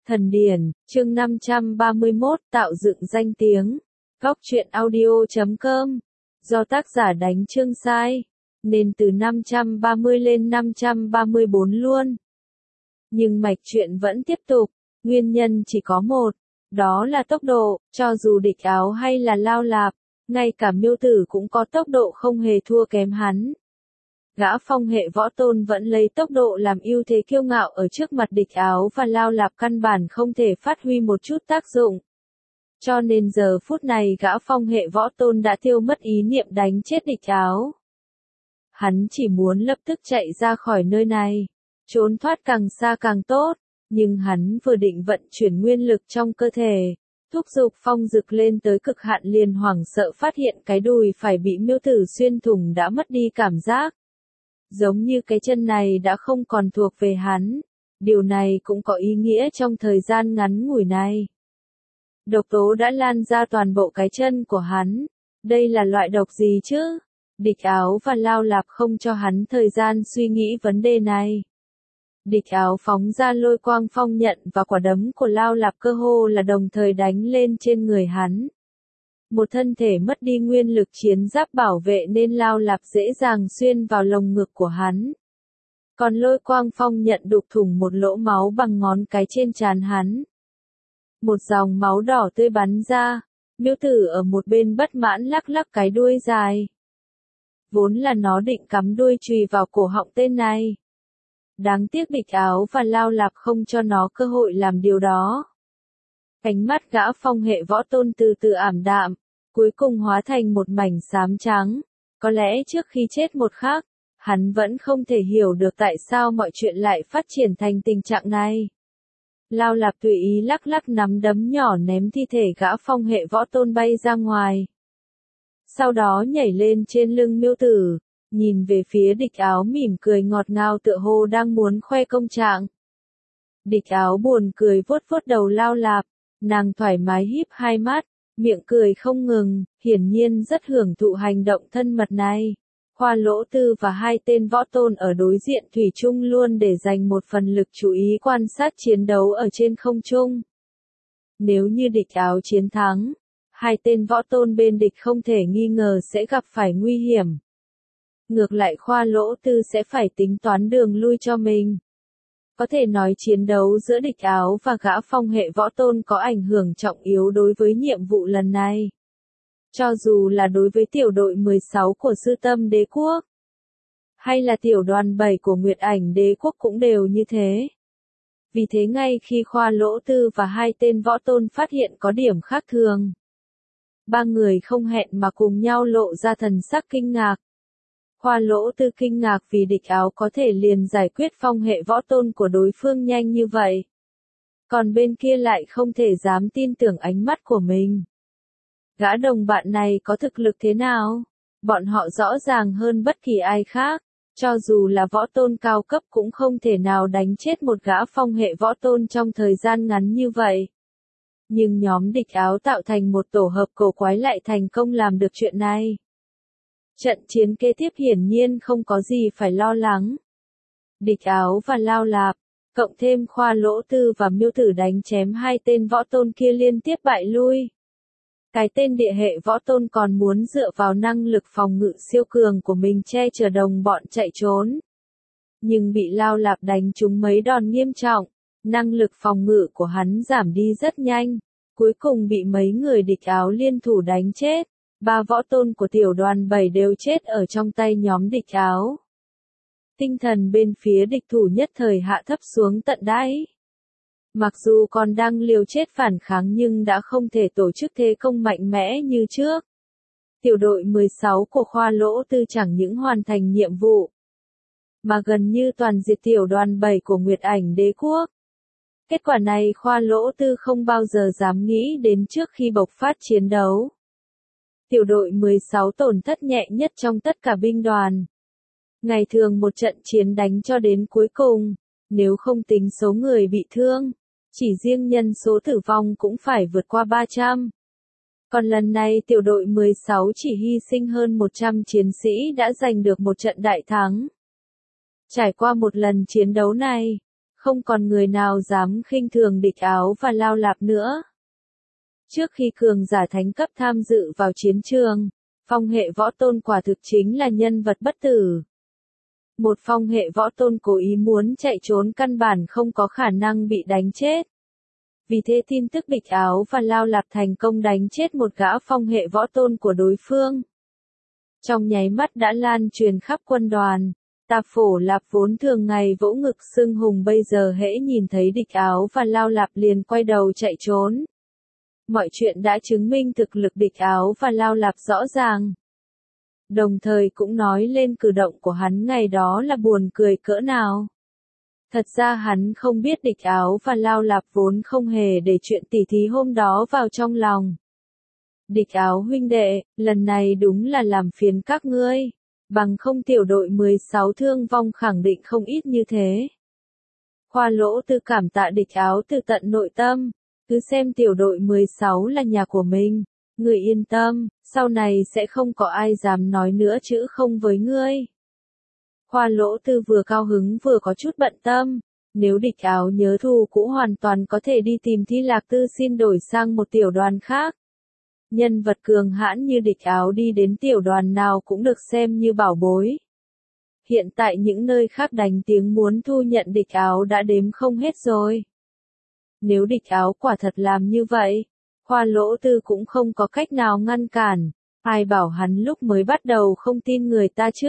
Thần điển, chương 531, tạo dựng danh tiếng. Góc truyện audio.com. Do tác giả đánh chương sai, nên từ 530 lên 534 luôn. Nhưng mạch truyện vẫn tiếp tục, nguyên nhân chỉ có một, đó là tốc độ, cho dù Địch Áo hay là Lao Lạp, ngay cả Miêu Tử cũng có tốc độ không hề thua kém hắn. Gã phong hệ võ tôn vẫn lấy tốc độ làm ưu thế kiêu ngạo ở trước mặt Địch Áo và Lao Lạp căn bản không thể phát huy một chút tác dụng. Cho nên giờ phút này gã phong hệ võ tôn đã tiêu mất ý niệm đánh chết Địch Áo. Hắn chỉ muốn lập tức chạy ra khỏi nơi này, trốn thoát càng xa càng tốt, nhưng hắn vừa định vận chuyển nguyên lực trong cơ thể, thúc giục phong dực lên tới cực hạn liền hoảng sợ phát hiện cái đùi phải bị Miêu Tử xuyên thủng đã mất đi cảm giác. Giống như cái chân này đã không còn thuộc về hắn, điều này cũng có ý nghĩa trong thời gian ngắn ngủi này. Độc tố đã lan ra toàn bộ cái chân của hắn, đây là loại độc gì chứ? Địch Áo và Lao Lạp không cho hắn thời gian suy nghĩ vấn đề này. Địch Áo phóng ra lôi quang phong nhận và quả đấm của Lao Lạp cơ hồ là đồng thời đánh lên trên người hắn. Một thân thể mất đi nguyên lực chiến giáp bảo vệ nên Lao Lạp dễ dàng xuyên vào lồng ngực của hắn. Còn lôi quang phong nhận đục thủng một lỗ máu bằng ngón cái trên trán hắn. Một dòng máu đỏ tươi bắn ra, Miêu Tử ở một bên bất mãn lắc lắc cái đuôi dài. Vốn là nó định cắm đuôi chùy vào cổ họng tên này. Đáng tiếc Địch Áo và Lao Lạp không cho nó cơ hội làm điều đó. Ánh mắt gã phong hệ võ tôn từ từ ảm đạm, cuối cùng hóa thành một mảnh xám trắng. Có lẽ trước khi chết một khắc, hắn vẫn không thể hiểu được tại sao mọi chuyện lại phát triển thành tình trạng này. Lao Lạp tùy ý lắc lắc nắm đấm nhỏ ném thi thể gã phong hệ võ tôn bay ra ngoài. Sau đó nhảy lên trên lưng Miêu Tử, nhìn về phía Địch Áo mỉm cười ngọt ngào tựa hồ đang muốn khoe công trạng. Địch Áo buồn cười vuốt vuốt đầu Lao Lạp, nàng thoải mái híp hai mắt, miệng cười không ngừng, hiển nhiên rất hưởng thụ hành động thân mật này. Khoa Lỗ Tư và hai tên võ tôn ở đối diện thủy chung luôn để dành một phần lực chú ý quan sát chiến đấu ở trên không trung. Nếu như Địch Áo chiến thắng, hai tên võ tôn bên địch không thể nghi ngờ sẽ gặp phải nguy hiểm. Ngược lại Khoa Lỗ Tư sẽ phải tính toán đường lui cho mình. Có thể nói chiến đấu giữa Địch Áo và gã phong hệ võ tôn có ảnh hưởng trọng yếu đối với nhiệm vụ lần này. Cho dù là đối với tiểu đội 16 của Sư Tâm Đế Quốc, hay là tiểu đoàn 7 của Nguyệt Ảnh Đế Quốc cũng đều như thế. Vì thế ngay khi Khoa Lỗ Tư và hai tên võ tôn phát hiện có điểm khác thường, ba người không hẹn mà cùng nhau lộ ra thần sắc kinh ngạc. Khoa Lỗ Tư kinh ngạc vì Địch Áo có thể liền giải quyết phong hệ võ tôn của đối phương nhanh như vậy. Còn bên kia lại không thể dám tin tưởng ánh mắt của mình. Gã đồng bạn này có thực lực thế nào? Bọn họ rõ ràng hơn bất kỳ ai khác. Cho dù là võ tôn cao cấp cũng không thể nào đánh chết một gã phong hệ võ tôn trong thời gian ngắn như vậy. Nhưng nhóm Địch Áo tạo thành một tổ hợp cổ quái lại thành công làm được chuyện này. Trận chiến kế tiếp hiển nhiên không có gì phải lo lắng. Địch Áo và Lao Lạp, cộng thêm Khoa Lỗ Tư và Miêu Tử đánh chém hai tên võ tôn kia liên tiếp bại lui. Cái tên địa hệ võ tôn còn muốn dựa vào năng lực phòng ngự siêu cường của mình che chở đồng bọn chạy trốn. Nhưng bị Lao Lạp đánh trúng mấy đòn nghiêm trọng, năng lực phòng ngự của hắn giảm đi rất nhanh, cuối cùng bị mấy người Địch Áo liên thủ đánh chết. Ba võ tôn của tiểu đoàn 7 đều chết ở trong tay nhóm Địch Áo. Tinh thần bên phía địch thủ nhất thời hạ thấp xuống tận đáy. Mặc dù còn đang liều chết phản kháng nhưng đã không thể tổ chức thế công mạnh mẽ như trước. Tiểu đội 16 của Khoa Lỗ Tư chẳng những hoàn thành nhiệm vụ, mà gần như toàn diệt tiểu đoàn 7 của Nguyệt Ảnh Đế Quốc. Kết quả này Khoa Lỗ Tư không bao giờ dám nghĩ đến trước khi bộc phát chiến đấu. Tiểu đội 16 tổn thất nhẹ nhất trong tất cả binh đoàn. Ngày thường một trận chiến đánh cho đến cuối cùng, nếu không tính số người bị thương, chỉ riêng nhân số tử vong cũng phải vượt qua 300. Còn lần này tiểu đội 16 chỉ hy sinh hơn 100 chiến sĩ đã giành được một trận đại thắng. Trải qua một lần chiến đấu này, Không còn người nào dám khinh thường Địch Áo và Lao Lạp nữa. Trước khi cường giả thánh cấp tham dự vào chiến trường, phong hệ võ tôn quả thực chính là nhân vật bất tử. Một phong hệ võ tôn cố ý muốn chạy trốn căn bản không có khả năng bị đánh chết. Vì thế tin tức Địch Áo và Lao Lạp thành công đánh chết một gã phong hệ võ tôn của đối phương. Trong nháy mắt đã lan truyền khắp quân đoàn. Tạp Phổ Lạp vốn thường ngày vỗ ngực xưng hùng bây giờ hễ nhìn thấy Địch Áo và Lao Lạp liền quay đầu chạy trốn. Mọi chuyện đã chứng minh thực lực Địch Áo và Lao Lạp rõ ràng. Đồng thời cũng nói lên cử động của hắn ngày đó là buồn cười cỡ nào. Thật ra hắn không biết Địch Áo và Lao Lạp vốn không hề để chuyện tỉ thí hôm đó vào trong lòng. Địch Áo huynh đệ, lần này đúng là làm phiền các ngươi. Bằng không tiểu đội 16 thương vong khẳng định không ít như thế. Khoa Lỗ Tư cảm tạ Địch Áo từ tận nội tâm. Cứ xem tiểu đội 16 là nhà của mình. Ngươi yên tâm, sau này sẽ không có ai dám nói nữa chữ không với ngươi. Khoa Lỗ Tư vừa cao hứng vừa có chút bận tâm. Nếu Địch Áo nhớ thù cũ hoàn toàn có thể đi tìm Thi Lạc Tư xin đổi sang một tiểu đoàn khác. Nhân vật cường hãn như Địch Áo đi đến tiểu đoàn nào cũng được xem như bảo bối. Hiện tại những nơi khác đánh tiếng muốn thu nhận Địch Áo đã đếm không hết rồi. Nếu Địch Áo quả thật làm như vậy, Khoa Lỗ Tư cũng không có cách nào ngăn cản. Ai bảo hắn lúc mới bắt đầu không tin người ta chứ?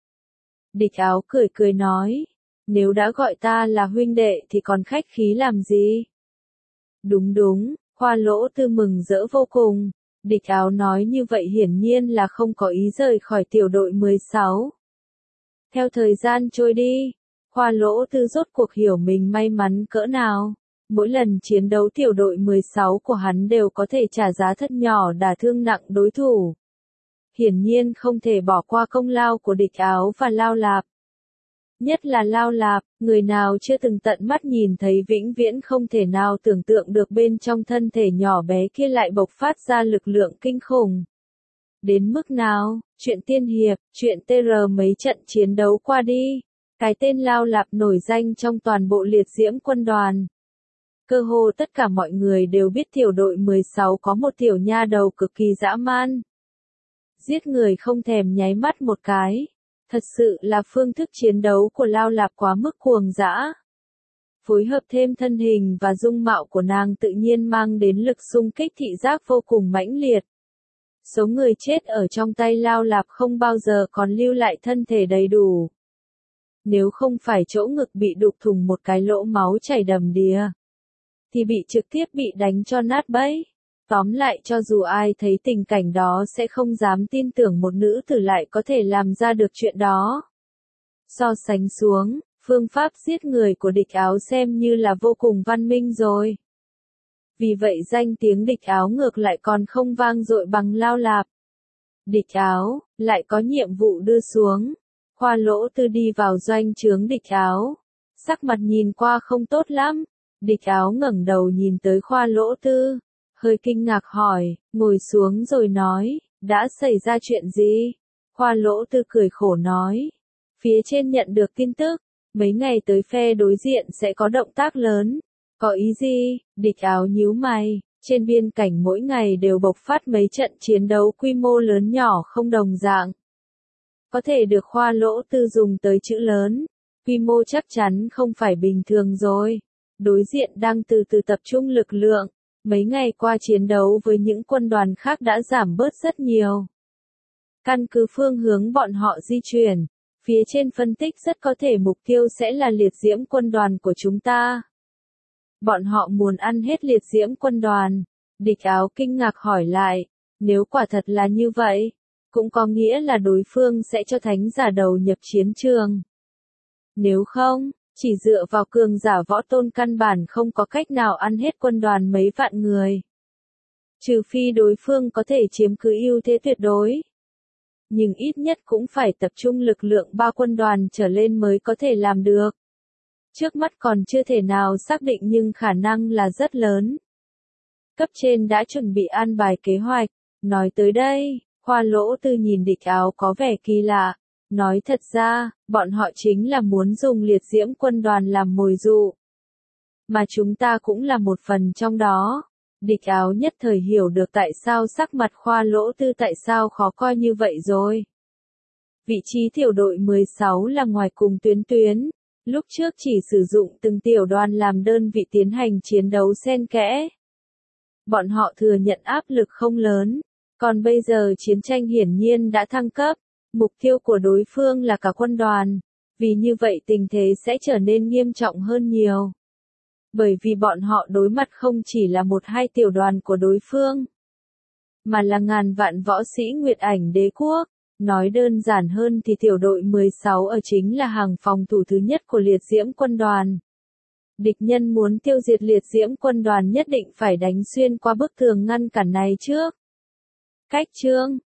Địch Áo cười cười nói, nếu đã gọi ta là huynh đệ thì còn khách khí làm gì? Đúng đúng, Khoa Lỗ Tư mừng rỡ vô cùng. Địch Áo nói như vậy hiển nhiên là không có ý rời khỏi tiểu đội 16. Theo thời gian trôi đi, Khoa Lỗ Tư rốt cuộc hiểu mình may mắn cỡ nào. Mỗi lần chiến đấu tiểu đội 16 của hắn đều có thể trả giá thật nhỏ đả thương nặng đối thủ. Hiển nhiên không thể bỏ qua công lao của Địch Áo và Lao Lạp. Nhất là Lao Lạp, người nào chưa từng tận mắt nhìn thấy vĩnh viễn không thể nào tưởng tượng được bên trong thân thể nhỏ bé kia lại bộc phát ra lực lượng kinh khủng. Đến mức nào, chuyện tiên hiệp, chuyện TR mấy trận chiến đấu qua đi, cái tên Lao Lạp nổi danh trong toàn bộ liệt diễm quân đoàn. Cơ hồ tất cả mọi người đều biết tiểu đội 16 có một tiểu nha đầu cực kỳ dã man. Giết người không thèm nháy mắt một cái. Thật sự là phương thức chiến đấu của Lao Lạp quá mức cuồng dã. Phối hợp thêm thân hình và dung mạo của nàng tự nhiên mang đến lực xung kích thị giác vô cùng mãnh liệt. Số người chết ở trong tay Lao Lạp không bao giờ còn lưu lại thân thể đầy đủ. Nếu không phải chỗ ngực bị đục thủng một cái lỗ máu chảy đầm đìa, thì bị trực tiếp bị đánh cho nát bấy. Tóm lại cho dù ai thấy tình cảnh đó sẽ không dám tin tưởng một nữ tử lại có thể làm ra được chuyện đó. So sánh xuống, phương pháp giết người của Địch Áo xem như là vô cùng văn minh rồi. Vì vậy danh tiếng Địch Áo ngược lại còn không vang dội bằng Lao Lạp. Địch Áo, lại có nhiệm vụ đưa xuống. Khoa Lỗ Tư đi vào doanh trướng Địch Áo. Sắc mặt nhìn qua không tốt lắm. Địch Áo ngẩng đầu nhìn tới Khoa Lỗ Tư. Hơi kinh ngạc hỏi, ngồi xuống rồi nói, đã xảy ra chuyện gì? Khoa Lỗ Tư cười khổ nói, phía trên nhận được tin tức, mấy ngày tới phe đối diện sẽ có động tác lớn. Có ý gì? Địch Áo nhíu mày, trên biên cảnh mỗi ngày đều bộc phát mấy trận chiến đấu quy mô lớn nhỏ không đồng dạng. Có thể được Khoa Lỗ Tư dùng tới chữ lớn, quy mô chắc chắn không phải bình thường rồi. Đối diện đang từ từ tập trung lực lượng. Mấy ngày qua chiến đấu với những quân đoàn khác đã giảm bớt rất nhiều. Căn cứ phương hướng bọn họ di chuyển, phía trên phân tích rất có thể mục tiêu sẽ là liệt diễm quân đoàn của chúng ta. Bọn họ muốn ăn hết liệt diễm quân đoàn. Địch Áo kinh ngạc hỏi lại, nếu quả thật là như vậy, cũng có nghĩa là đối phương sẽ cho thánh giả đầu nhập chiến trường. Nếu không, chỉ dựa vào cường giả võ tôn căn bản không có cách nào ăn hết quân đoàn mấy vạn người. Trừ phi đối phương có thể chiếm cứ ưu thế tuyệt đối. Nhưng ít nhất cũng phải tập trung lực lượng 3 quân đoàn trở lên mới có thể làm được. Trước mắt còn chưa thể nào xác định nhưng khả năng là rất lớn. Cấp trên đã chuẩn bị an bài kế hoạch. Nói tới đây, Khoa Lỗ Tư nhìn Địch Áo có vẻ kỳ lạ. Nói thật ra, bọn họ chính là muốn dùng liệt diễm quân đoàn làm mồi dụ. mà chúng ta cũng là một phần trong đó. Địch Áo nhất thời hiểu được tại sao sắc mặt Khoa Lỗ Tư tại sao khó coi như vậy rồi. Vị trí tiểu đội 16 là ngoài cùng tuyến. Lúc trước chỉ sử dụng từng tiểu đoàn làm đơn vị tiến hành chiến đấu xen kẽ. Bọn họ thừa nhận áp lực không lớn, còn bây giờ chiến tranh hiển nhiên đã thăng cấp, mục tiêu của đối phương là cả quân đoàn, vì như vậy tình thế sẽ trở nên nghiêm trọng hơn nhiều. Bởi vì bọn họ đối mặt không chỉ là một hai tiểu đoàn của đối phương, mà là ngàn vạn võ sĩ Nguyệt Ảnh Đế Quốc. Nói đơn giản hơn thì tiểu đội 16 ở chính là hàng phòng thủ thứ nhất của liệt diễm quân đoàn. Địch nhân muốn tiêu diệt liệt diễm quân đoàn nhất định phải đánh xuyên qua bức tường ngăn cản này trước. Cách chương